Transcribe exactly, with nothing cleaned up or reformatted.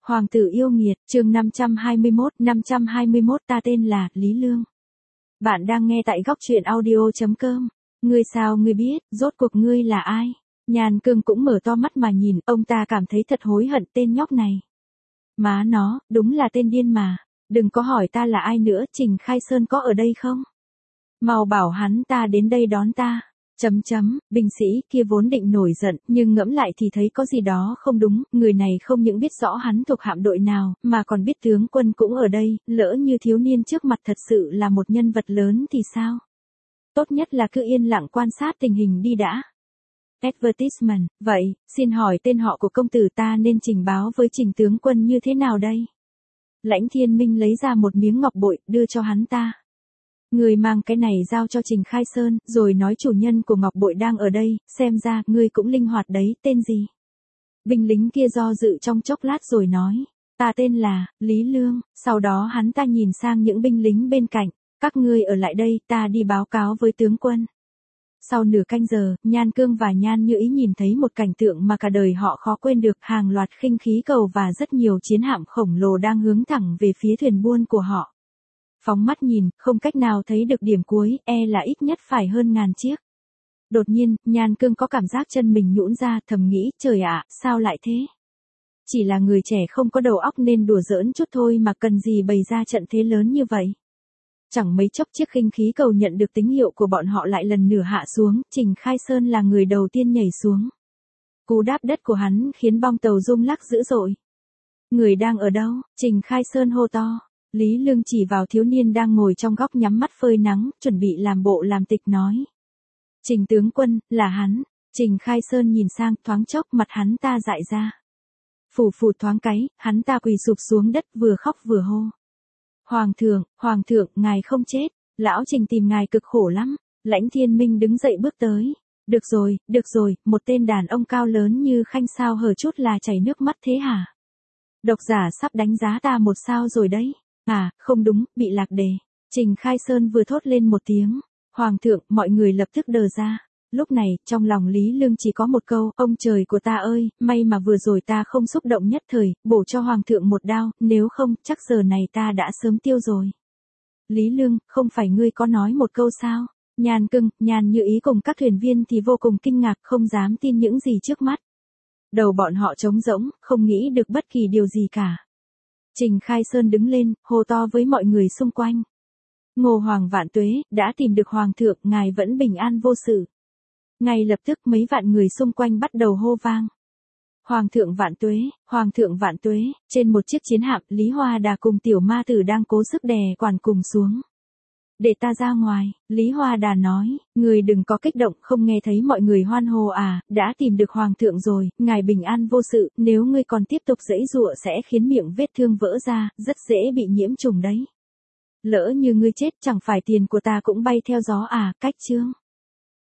Hoàng tử yêu nghiệt, chương năm trăm hai mươi mốt, năm trăm hai mươi mốt ta tên là Lý Lương. Bạn đang nghe tại góc truyện audio chấm com. Ngươi sao ngươi biết, rốt cuộc ngươi là ai? Nhan Cương cũng mở to mắt mà nhìn, ông ta cảm thấy thật hối hận tên nhóc này. Má nó, đúng là tên điên mà. Đừng có hỏi ta là ai nữa, Trình Khai Sơn có ở đây không? Mau bảo hắn ta đến đây đón ta. Chấm chấm, binh sĩ kia vốn định nổi giận, nhưng ngẫm lại thì thấy có gì đó không đúng, người này không những biết rõ hắn thuộc hạm đội nào, mà còn biết tướng quân cũng ở đây, lỡ như thiếu niên trước mặt thật sự là một nhân vật lớn thì sao? Tốt nhất là cứ yên lặng quan sát tình hình đi đã. Advertisement, vậy, xin hỏi tên họ của công tử ta nên trình báo với Trình tướng quân như thế nào đây? Lãnh Thiên Minh lấy ra một miếng ngọc bội, đưa cho hắn ta. Người mang cái này giao cho Trình Khai Sơn, rồi nói chủ nhân của ngọc bội đang ở đây, xem ra, ngươi cũng linh hoạt đấy, tên gì? Binh lính kia do dự trong chốc lát rồi nói, ta tên là, Lý Lương, sau đó hắn ta nhìn sang những binh lính bên cạnh, các ngươi ở lại đây, ta đi báo cáo với tướng quân. Sau nửa canh giờ, Nhan Cương và Nhan Như Ý nhìn thấy một cảnh tượng mà cả đời họ khó quên được, hàng loạt khinh khí cầu và rất nhiều chiến hạm khổng lồ đang hướng thẳng về phía thuyền buôn của họ. Phóng mắt nhìn, không cách nào thấy được điểm cuối, e là ít nhất phải hơn ngàn chiếc. Đột nhiên, Nhan Cương có cảm giác chân mình nhũn ra, thầm nghĩ, trời ạ, sao lại thế? Chỉ là người trẻ không có đầu óc nên đùa giỡn chút thôi mà cần gì bày ra trận thế lớn như vậy. Chẳng mấy chốc chiếc khinh khí cầu nhận được tín hiệu của bọn họ lại lần nữa hạ xuống, Trình Khai Sơn là người đầu tiên nhảy xuống. Cú đáp đất của hắn khiến bong tàu rung lắc dữ dội. Người đang ở đâu? Trình Khai Sơn hô to. Lý Lương chỉ vào thiếu niên đang ngồi trong góc nhắm mắt phơi nắng, chuẩn bị làm bộ làm tịch nói. Trình tướng quân, là hắn. Trình Khai Sơn nhìn sang, thoáng chốc mặt hắn ta dại ra. Phù phù thoáng cái, hắn ta quỳ sụp xuống đất vừa khóc vừa hô. Hoàng thượng, Hoàng thượng, ngài không chết, lão Trình tìm ngài cực khổ lắm. Lãnh Thiên Minh đứng dậy bước tới. Được rồi, được rồi, một tên đàn ông cao lớn như Khanh sao hở chút là chảy nước mắt thế hả? Độc giả sắp đánh giá ta một sao rồi đấy. À, không đúng, bị lạc đề. Trình Khai Sơn vừa thốt lên một tiếng. Hoàng thượng, mọi người lập tức đờ ra. Lúc này, trong lòng Lý Lương chỉ có một câu, ông trời của ta ơi, may mà vừa rồi ta không xúc động nhất thời, bổ cho Hoàng thượng một đao, nếu không, chắc giờ này ta đã sớm tiêu rồi. Lý Lương, không phải ngươi có nói một câu sao? Nhan Cương, Nhan Như Ý cùng các thuyền viên thì vô cùng kinh ngạc, không dám tin những gì trước mắt. Đầu bọn họ trống rỗng, không nghĩ được bất kỳ điều gì cả. Trình Khai Sơn đứng lên, hô to với mọi người xung quanh. Ngô Hoàng vạn tuế, đã tìm được Hoàng thượng, ngài vẫn bình an vô sự. Ngay lập tức mấy vạn người xung quanh bắt đầu hô vang. Hoàng thượng vạn tuế, Hoàng thượng vạn tuế, trên một chiếc chiến hạm, Lý Hoa Đà cùng tiểu ma tử đang cố sức đè quản cùng xuống. Để ta ra ngoài, Lý Hoa Đà nói, người đừng có kích động, không nghe thấy mọi người hoan hô à, đã tìm được Hoàng thượng rồi, ngài bình an vô sự, nếu ngươi còn tiếp tục giãy giụa sẽ khiến miệng vết thương vỡ ra, rất dễ bị nhiễm trùng đấy. Lỡ như ngươi chết chẳng phải tiền của ta cũng bay theo gió à, cách chương.